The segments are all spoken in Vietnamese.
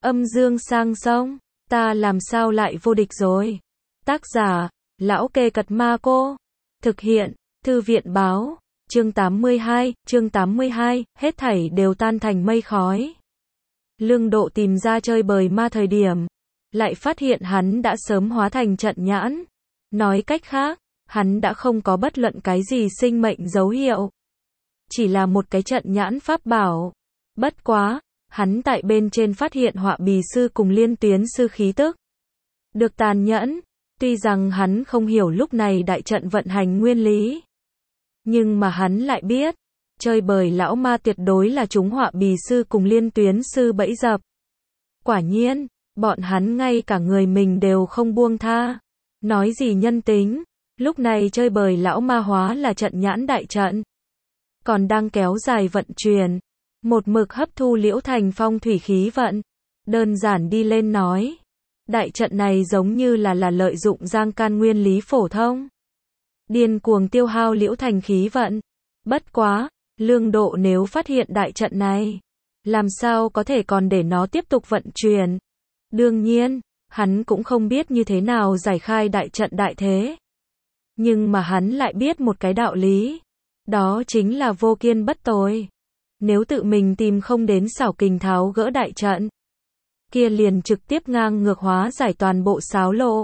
Âm dương sang sông, ta làm sao lại vô địch rồi. Tác giả, Lão Kê Cật Ma Cô. Thực hiện, Thư viện báo. Chương 82, hết thảy đều tan thành mây khói. Lương Độ tìm ra chơi bời ma thời điểm, lại phát hiện hắn đã sớm hóa thành trận nhãn. Nói cách khác, hắn đã không có bất luận cái gì sinh mệnh dấu hiệu. Chỉ là một cái trận nhãn pháp bảo. Bất quá, hắn tại bên trên phát hiện Họa Bì Sư cùng Liên Tuyến Sư khí tức. Được tàn nhẫn, tuy rằng hắn không hiểu lúc này đại trận vận hành nguyên lý. Nhưng mà hắn lại biết, chơi bời lão ma tuyệt đối là chúng Họa Bì Sư cùng Liên Tuyến Sư bẫy dập. Quả nhiên, bọn hắn ngay cả người mình đều không buông tha. Nói gì nhân tính, lúc này chơi bời lão ma hóa là trận nhãn đại trận. Còn đang kéo dài vận chuyển, một mực hấp thu Liễu Thành phong thủy khí vận. Đơn giản đi lên nói, đại trận này giống như là lợi dụng giang can nguyên lý phổ thông. Điên cuồng tiêu hao Liễu Thành khí vận. Bất quá, Lương Độ nếu phát hiện đại trận này, làm sao có thể còn để nó tiếp tục vận chuyển. Đương nhiên, hắn cũng không biết như thế nào giải khai đại trận đại thế. Nhưng mà hắn lại biết một cái đạo lý. Đó chính là vô kiên bất tồi. Nếu tự mình tìm không đến xảo kình tháo gỡ đại trận, kia liền trực tiếp ngang ngược hóa giải toàn bộ xáo lộ.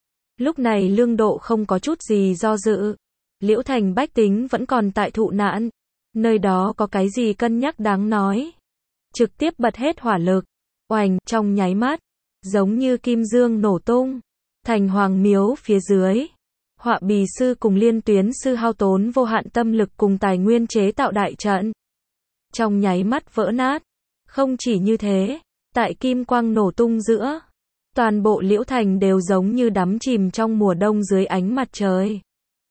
Lúc này Lương Độ không có chút gì do dự. Liễu Thành bách tính vẫn còn tại thụ nạn. Nơi đó có cái gì cân nhắc đáng nói. Trực tiếp bật hết hỏa lực. Oành, trong nháy mắt, giống như kim dương nổ tung. Thành Hoàng Miếu phía dưới, Họa Bì Sư cùng Liên Tuyến Sư hao tốn vô hạn tâm lực cùng tài nguyên chế tạo đại trận. Trong nháy mắt vỡ nát. Không chỉ như thế, tại kim quang nổ tung giữa, toàn bộ Liễu Thành đều giống như đắm chìm trong mùa đông dưới ánh mặt trời.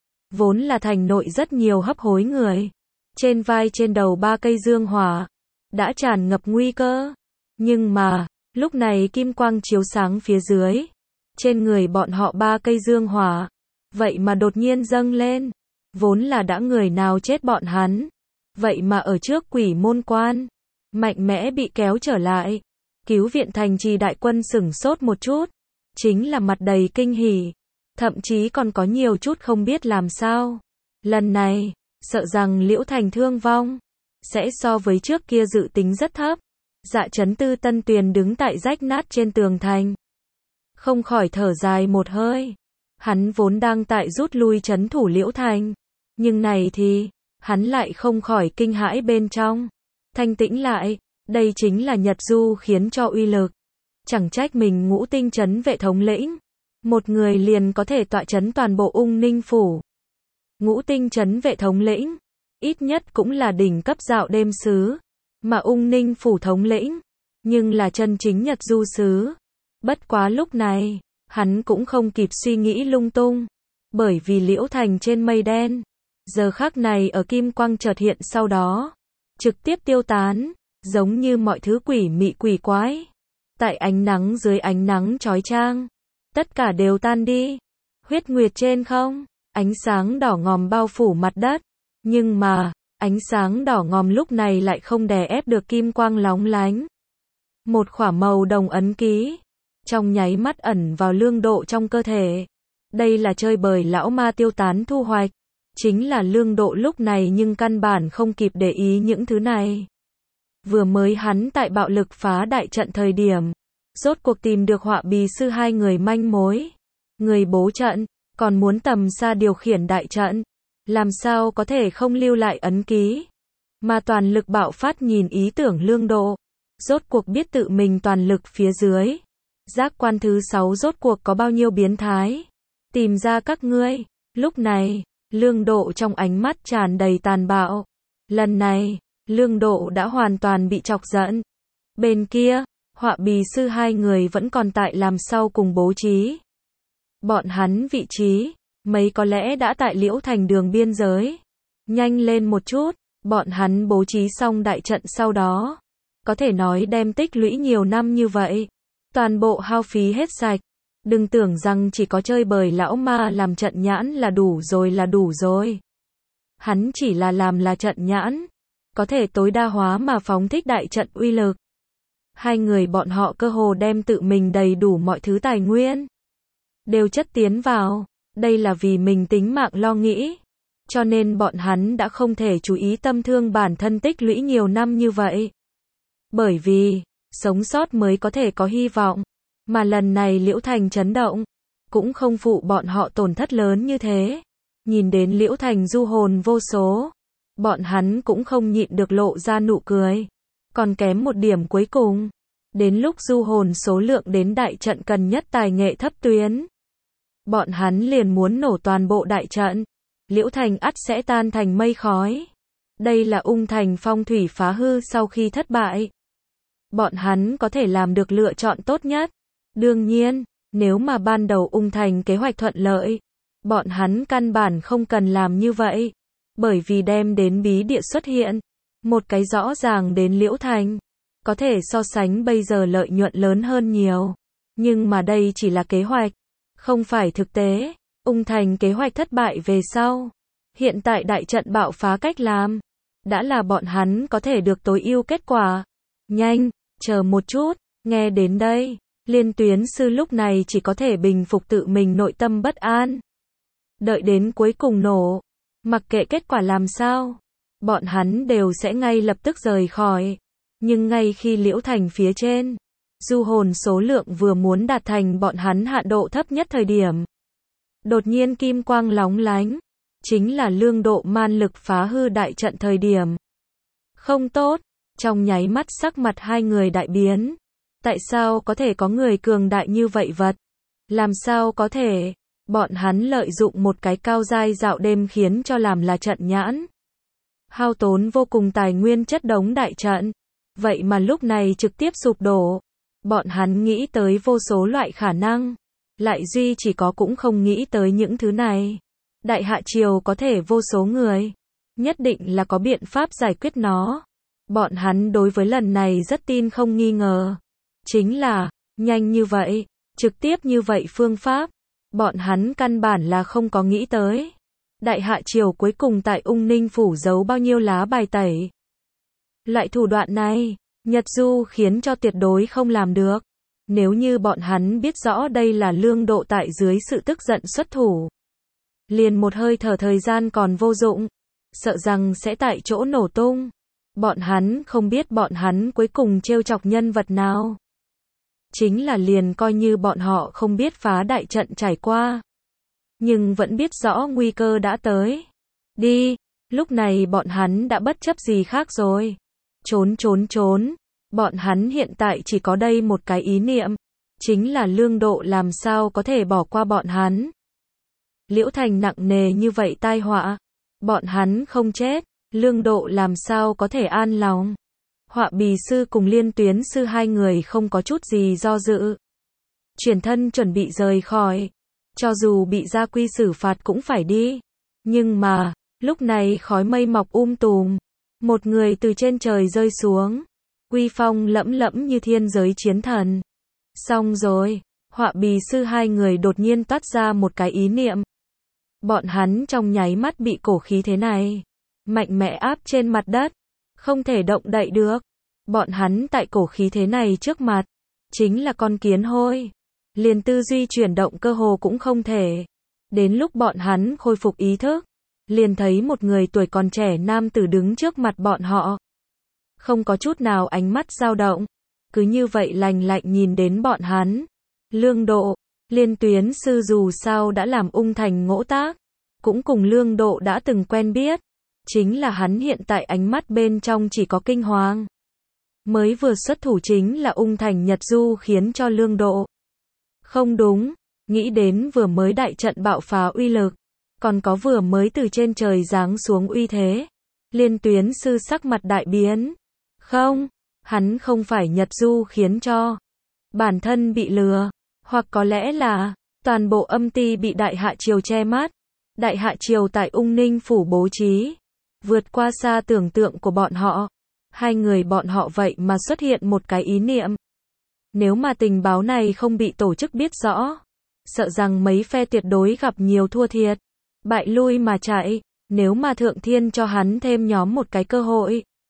Vốn là thành nội rất nhiều hấp hối người. Trên vai trên đầu 3 cây dương hỏa, đã tràn ngập nguy cơ. Nhưng mà, lúc này kim quang chiếu sáng phía dưới. Trên người bọn họ 3 cây dương hỏa, vậy mà đột nhiên dâng lên. Vốn là đã người nào chết bọn hắn. Vậy mà ở trước Quỷ Môn Quan, mạnh mẽ bị kéo trở lại. Cứu viện thành trì đại quân sửng sốt một chút. Chính là mặt đầy kinh hỉ. Thậm chí còn có nhiều chút không biết làm sao. Lần này, sợ rằng Liễu Thành thương vong sẽ so với trước kia dự tính rất thấp. Dạ Chấn Tư Tân Tuyền đứng tại rách nát trên tường thành, không khỏi thở dài một hơi. Hắn vốn đang tại rút lui trấn thủ Liễu Thành, nhưng này thì, hắn lại không khỏi kinh hãi bên trong. Thanh tĩnh lại, đây chính là Nhật Du khiến cho uy lực. Chẳng trách mình Ngũ Tinh trấn vệ thống lĩnh, một người liền có thể tọa trấn toàn bộ Ung Ninh phủ. Ngũ Tinh trấn vệ thống lĩnh, ít nhất cũng là đỉnh cấp dạo đêm sứ, mà Ung Ninh phủ thống lĩnh, nhưng là chân chính Nhật Du sứ. Bất quá lúc này, hắn cũng không kịp suy nghĩ lung tung, bởi vì Liễu Thành trên mây đen, giờ khắc này ở kim quang chợt hiện sau đó, trực tiếp tiêu tán, giống như mọi thứ quỷ mị quỷ quái. Tại ánh nắng dưới ánh nắng chói chang, tất cả đều tan đi. Huyết nguyệt trên không, ánh sáng đỏ ngòm bao phủ mặt đất, nhưng mà, ánh sáng đỏ ngòm lúc này lại không đè ép được kim quang lóng lánh. Một khỏa màu đồng ấn ký, trong nháy mắt ẩn vào Lương Độ trong cơ thể. Đây là chơi bời lão ma tiêu tán thu hoạch. Chính là Lương Độ lúc này nhưng căn bản không kịp để ý những thứ này. Vừa mới hắn tại bạo lực phá đại trận thời điểm, rốt cuộc tìm được Họa Bì Sư 2 người manh mối. Người bố trận, còn muốn tầm xa điều khiển đại trận. Làm sao có thể không lưu lại ấn ký. Mà toàn lực bạo phát nhìn ý tưởng Lương Độ. Rốt cuộc biết tự mình toàn lực phía dưới. Giác quan thứ 6 rốt cuộc có bao nhiêu biến thái. Tìm ra các ngươi. Lúc này, Lương Độ trong ánh mắt tràn đầy tàn bạo. Lần này, Lương Độ đã hoàn toàn bị chọc giận. Bên kia, Họa Bì Sư 2 người vẫn còn tại làm sau cùng bố trí. Bọn hắn vị trí, mấy có lẽ đã tại Liễu Thành đường biên giới. Nhanh lên một chút, bọn hắn bố trí xong đại trận sau đó. Có thể nói đem tích lũy nhiều năm như vậy. Toàn bộ hao phí hết sạch. Đừng tưởng rằng chỉ có chơi bời lão ma làm trận nhãn là đủ rồi. Hắn chỉ là làm là trận nhãn. Có thể tối đa hóa mà phóng thích đại trận uy lực. Hai người bọn họ cơ hồ đem tự mình đầy đủ mọi thứ tài nguyên đều chất tiến vào, đây là vì mình tính mạng lo nghĩ. Cho nên bọn hắn đã không thể chú ý tâm thương bản thân tích lũy nhiều năm như vậy. Bởi vì, sống sót mới có thể có hy vọng. Mà lần này Liễu Thành chấn động, cũng không phụ bọn họ tổn thất lớn như thế. Nhìn đến Liễu Thành du hồn vô số, bọn hắn cũng không nhịn được lộ ra nụ cười. Còn kém một điểm cuối cùng. Đến lúc du hồn số lượng đến đại trận cần nhất tài nghệ thấp tuyến. Bọn hắn liền muốn nổ toàn bộ đại trận. Liễu Thành ắt sẽ tan thành mây khói. Đây là Ung Thành phong thủy phá hư sau khi thất bại. Bọn hắn có thể làm được lựa chọn tốt nhất. Đương nhiên, nếu mà ban đầu Ung Thành kế hoạch thuận lợi, bọn hắn căn bản không cần làm như vậy. Bởi vì đem đến bí địa xuất hiện, một cái rõ ràng đến Liễu Thành, có thể so sánh bây giờ lợi nhuận lớn hơn nhiều. Nhưng mà đây chỉ là kế hoạch, không phải thực tế. Ung Thành kế hoạch thất bại về sau. Hiện tại đại trận bạo phá cách làm, đã là bọn hắn có thể được tối ưu kết quả. Nhanh, chờ một chút, nghe đến đây, Liên Tuyến Sư lúc này chỉ có thể bình phục tự mình nội tâm bất an. Đợi đến cuối cùng nổ, mặc kệ kết quả làm sao, bọn hắn đều sẽ ngay lập tức rời khỏi. Nhưng ngay khi Liễu Thành phía trên, du hồn số lượng vừa muốn đạt thành bọn hắn hạn độ thấp nhất thời điểm. Đột nhiên kim quang lóng lánh, chính là lương độ man lực phá hư đại trận thời điểm. Không tốt, trong nháy mắt sắc mặt hai người đại biến. Tại sao có thể có người cường đại như vậy vật? Làm sao có thể? Bọn hắn lợi dụng một cái cao giai dạo đêm khiến cho làm là trận nhãn. Hao tốn vô cùng tài nguyên chất đống đại trận. Vậy mà lúc này trực tiếp sụp đổ. Bọn hắn nghĩ tới vô số loại khả năng. Lại duy chỉ có cũng không nghĩ tới những thứ này. Đại Hạ Triều có thể vô số người. Nhất định là có biện pháp giải quyết nó. Bọn hắn đối với lần này rất tin không nghi ngờ. Chính là, nhanh như vậy, trực tiếp như vậy phương pháp. Bọn hắn căn bản là không có nghĩ tới. Đại Hạ Triều cuối cùng tại Ung Ninh Phủ giấu bao nhiêu lá bài tẩy. Loại thủ đoạn này, Nhật Du khiến cho tuyệt đối không làm được. Nếu như bọn hắn biết rõ đây là lương độ tại dưới sự tức giận xuất thủ. Liền một hơi thở thời gian còn vô dụng. Sợ rằng sẽ tại chỗ nổ tung. Bọn hắn không biết bọn hắn cuối cùng trêu chọc nhân vật nào. Chính là liền coi như bọn họ không biết phá đại trận trải qua. Nhưng vẫn biết rõ nguy cơ đã tới. Đi, lúc này bọn hắn đã bất chấp gì khác rồi. Trốn. Bọn hắn hiện tại chỉ có đây một cái ý niệm. Chính là lương độ làm sao có thể bỏ qua bọn hắn. Liễu Thành nặng nề như vậy tai họa. Bọn hắn không chết. Lương độ làm sao có thể an lòng. Họa Bì Sư cùng Liên Tuyến Sư hai người không có chút gì do dự. Chuyển thân chuẩn bị rời khỏi. Cho dù bị gia quy xử phạt cũng phải đi. Nhưng mà, lúc này khói mây mọc tùm. Một người từ trên trời rơi xuống. Uy phong lẫm lẫm như thiên giới chiến thần. Xong rồi, Họa Bì Sư hai người đột nhiên toát ra một cái ý niệm. Bọn hắn trong nháy mắt bị cổ khí thế này mạnh mẽ áp trên mặt đất, không thể động đậy được. Bọn hắn tại cổ khí thế này trước mặt, chính là con kiến hôi. Liền tư duy chuyển động cơ hồ cũng không thể. Đến lúc bọn hắn khôi phục ý thức, liền thấy một người tuổi còn trẻ nam tử đứng trước mặt bọn họ. Không có chút nào ánh mắt dao động, cứ như vậy lạnh lạnh nhìn đến bọn hắn. Lương độ, Liên Tuyến Sư dù sao đã làm Ung Thành ngỗ tác, cũng cùng lương độ đã từng quen biết. Chính là hắn hiện tại ánh mắt bên trong chỉ có kinh hoàng. Mới vừa xuất thủ chính là Ung Thành Nhật Du khiến cho lương độ. Không đúng, nghĩ đến vừa mới đại trận bạo phá uy lực, còn có vừa mới từ trên trời giáng xuống uy thế. Liên Tuyến Sư sắc mặt đại biến. Không, hắn không phải Nhật Du khiến cho. Bản thân bị lừa, hoặc có lẽ là toàn bộ âm ty bị Đại Hạ Triều che mắt. Đại Hạ Triều tại Ung Ninh Phủ bố trí. Vượt qua xa tưởng tượng của bọn họ. Hai người bọn họ vậy mà xuất hiện một cái ý niệm. Nếu mà tình báo này không bị tổ chức biết rõ, sợ rằng mấy phe tuyệt đối gặp nhiều thua thiệt. Bại lui mà chạy, nếu mà Thượng Thiên cho hắn thêm nhóm một cái cơ hội.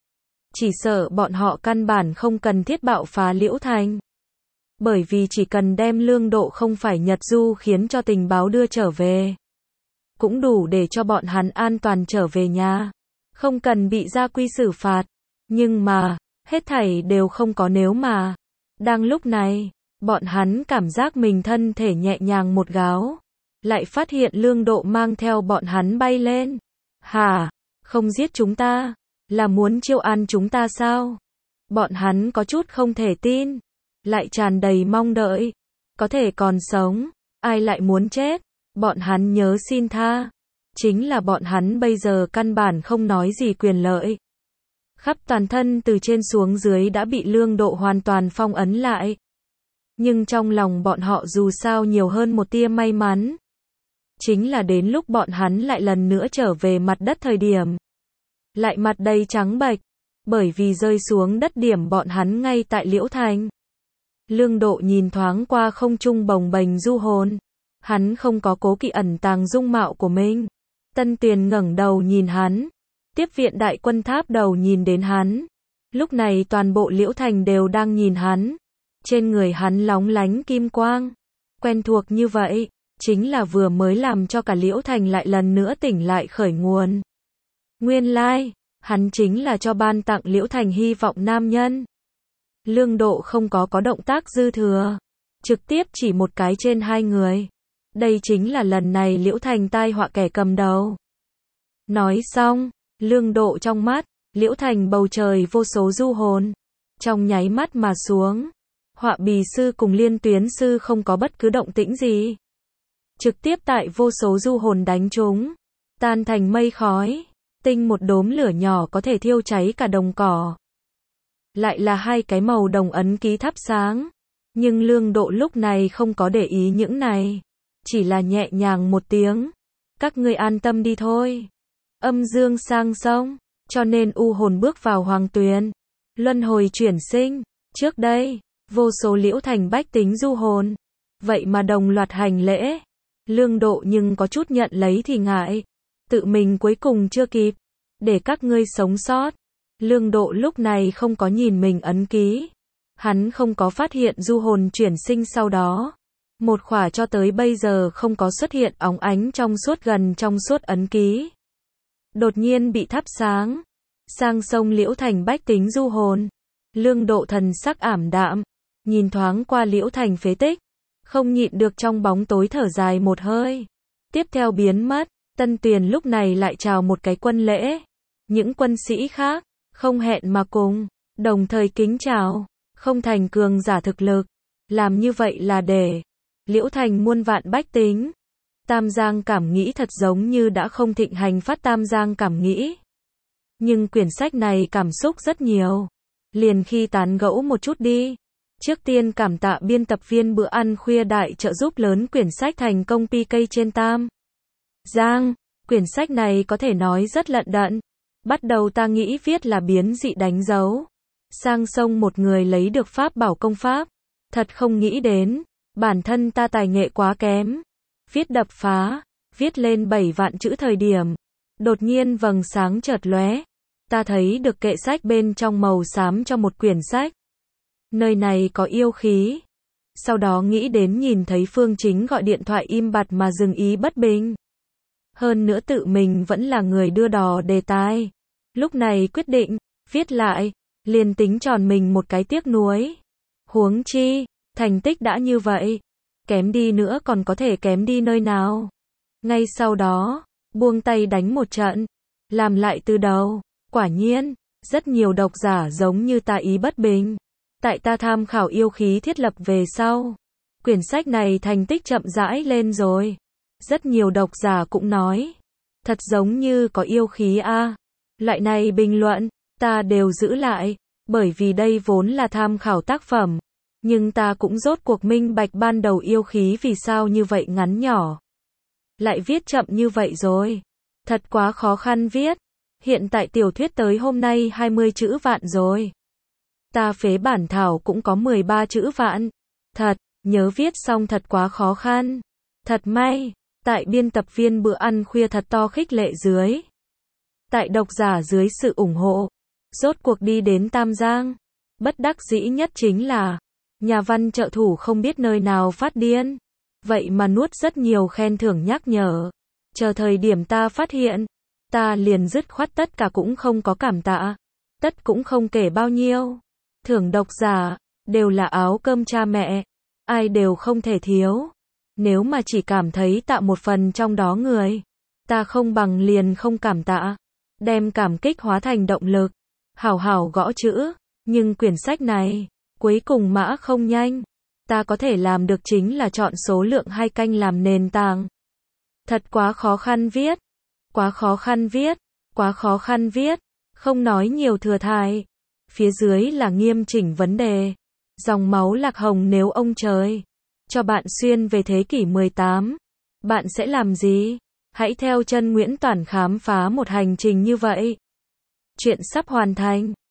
chỉ sợ bọn họ căn bản không cần thiết bạo phá Liễu Thành. Bởi vì chỉ cần đem Lương Độ không phải Nhật Du khiến cho tình báo đưa trở về, cũng đủ để cho bọn hắn an toàn trở về nhà, không cần bị gia quy xử phạt. Nhưng mà, hết thảy đều không có nếu mà. Đang lúc này, bọn hắn cảm giác mình thân thể nhẹ nhàng một gáo, lại phát hiện Lương Độ mang theo bọn hắn bay lên. Hả? Không giết chúng ta? Là muốn chiêu an chúng ta sao? Bọn hắn có chút không thể tin, lại tràn đầy mong đợi. Có thể còn sống, ai lại muốn chết? Bọn hắn nhớ xin tha. Chính là bọn hắn bây giờ căn bản không nói gì quyền lợi. Khắp toàn thân từ trên xuống dưới đã bị Lương Độ hoàn toàn phong ấn lại. Nhưng trong lòng bọn họ dù sao nhiều hơn một tia may mắn. Chính là đến lúc bọn hắn lại lần nữa trở về mặt đất thời điểm, lại mặt đầy trắng bệch, bởi vì rơi xuống đất điểm bọn hắn ngay tại Liễu Thành. Lương Độ nhìn thoáng qua không trung bồng bềnh du hồn, hắn không có cố kỵ ẩn tàng dung mạo của mình. Tân Tuyền ngẩng đầu nhìn hắn, tiếp viện đại quân tháp đầu nhìn đến hắn. Lúc này toàn bộ Liễu Thành đều đang nhìn hắn, trên người hắn lóng lánh kim quang, quen thuộc như vậy, chính là vừa mới làm cho cả Liễu Thành lại lần nữa tỉnh lại khởi nguồn. Nguyên lai, hắn chính là cho ban tặng Liễu Thành hy vọng nam nhân. Lương Độ không có động tác dư thừa, trực tiếp chỉ một cái trên hai người. Đây chính là lần này Liễu Thành tai họa kẻ cầm đầu. Nói xong, Lương Độ trong mắt, Liễu Thành bầu trời vô số du hồn, trong nháy mắt mà xuống. Họa Bì sư cùng Liên Tuyến sư không có bất cứ động tĩnh gì, trực tiếp tại vô số du hồn đánh chúng, tan thành mây khói, tinh một đốm lửa nhỏ có thể thiêu cháy cả đồng cỏ. Lại là hai cái màu đồng ấn ký thắp sáng, nhưng Lương Độ lúc này không có để ý những này, chỉ là nhẹ nhàng một tiếng, các ngươi an tâm đi thôi. Âm dương sang sông, cho nên u hồn bước vào hoàng tuyền, luân hồi chuyển sinh. Trước đây, vô số Liễu Thành bách tính du hồn, vậy mà đồng loạt hành lễ. Lương Độ nhưng có chút nhận lấy thì ngại, tự mình cuối cùng chưa kịp, để các ngươi sống sót. Lương Độ lúc này không có nhìn mình ấn ký, hắn không có phát hiện du hồn chuyển sinh sau đó. Một khỏa cho tới bây giờ không có xuất hiện óng ánh trong suốt gần trong suốt ấn ký, đột nhiên bị thắp sáng, sang sông Liễu Thành bách tính du hồn. Lương Độ thần sắc ảm đạm, nhìn thoáng qua Liễu Thành phế tích, không nhịn được trong bóng tối thở dài một hơi. Tiếp theo biến mất, Tân Tuyền lúc này lại chào một cái quân lễ. Những quân sĩ khác, không hẹn mà cùng, đồng thời kính chào, không thành cường giả thực lực. Làm như vậy là để Liễu Thành muôn vạn bách tính. Tam Giang cảm nghĩ thật giống như đã không thịnh hành phát Tam Giang cảm nghĩ. Nhưng quyển sách này cảm xúc rất nhiều. Liền khi tán gẫu một chút đi. Trước tiên cảm tạ biên tập viên bữa ăn khuya đại trợ giúp lớn quyển sách thành công PK trên Tam Giang. Quyển sách này có thể nói rất lận đận. Bắt đầu ta nghĩ viết là biến dị đánh dấu. Sang sông một người lấy được pháp bảo công pháp. Thật không nghĩ đến, bản thân ta tài nghệ quá kém. Viết đập phá, viết lên 7 vạn chữ thời điểm. Đột nhiên vầng sáng chợt lóe. Ta thấy được kệ sách bên trong màu xám cho một quyển sách. Nơi này có yêu khí. Sau đó nghĩ đến nhìn thấy Phương Chính gọi điện thoại im bặt mà dừng ý bất bình. Hơn nữa tự mình vẫn là người đưa đò đề tài. Lúc này quyết định, viết lại, liền tính tròn mình một cái tiếc nuối. Huống chi, thành tích đã như vậy. Kém đi nữa còn có thể kém đi nơi nào. Ngay sau đó, buông tay đánh một trận. Làm lại từ đầu. Quả nhiên, rất nhiều độc giả giống như ta ý bất bình. Tại ta tham khảo yêu khí thiết lập về sau, quyển sách này thành tích chậm rãi lên rồi. Rất nhiều độc giả cũng nói, thật giống như có yêu khí a. Loại này bình luận, ta đều giữ lại, bởi vì đây vốn là tham khảo tác phẩm. Nhưng ta cũng rốt cuộc minh bạch ban đầu yêu khí vì sao như vậy ngắn nhỏ. Lại viết chậm như vậy rồi. Thật quá khó khăn viết. Hiện tại tiểu thuyết tới hôm nay 20 chữ vạn rồi. Ta phế bản thảo cũng có 13 chữ vạn. Thật, nhớ viết xong thật quá khó khăn. Thật may, tại biên tập viên bữa ăn khuya thật to khích lệ dưới. Tại độc giả dưới sự ủng hộ, Rốt cuộc đi đến Tam Giang. Bất đắc dĩ nhất chính là, nhà văn trợ thủ không biết nơi nào phát điên. Vậy mà nuốt rất nhiều khen thưởng nhắc nhở. Chờ thời điểm ta phát hiện, ta liền dứt khoát tất cả cũng không có cảm tạ. Tất cũng không kể bao nhiêu. Thưởng độc giả, đều là áo cơm cha mẹ. Ai đều không thể thiếu. Nếu mà chỉ cảm thấy tạ một phần trong đó người, ta không bằng liền không cảm tạ. Đem cảm kích hóa thành động lực. Hảo hảo gõ chữ. Nhưng quyển sách này, cuối cùng mã không nhanh. Ta có thể làm được chính là chọn số lượng 2 canh làm nền tảng. Thật quá khó khăn viết. Quá khó khăn viết. Quá khó khăn viết. Không nói nhiều thừa thãi. Phía dưới là nghiêm chỉnh vấn đề. Dòng máu lạc hồng nếu ông trời cho bạn xuyên về thế kỷ 18, bạn sẽ làm gì? Hãy theo chân Nguyễn Toản khám phá một hành trình như vậy. Chuyện sắp hoàn thành.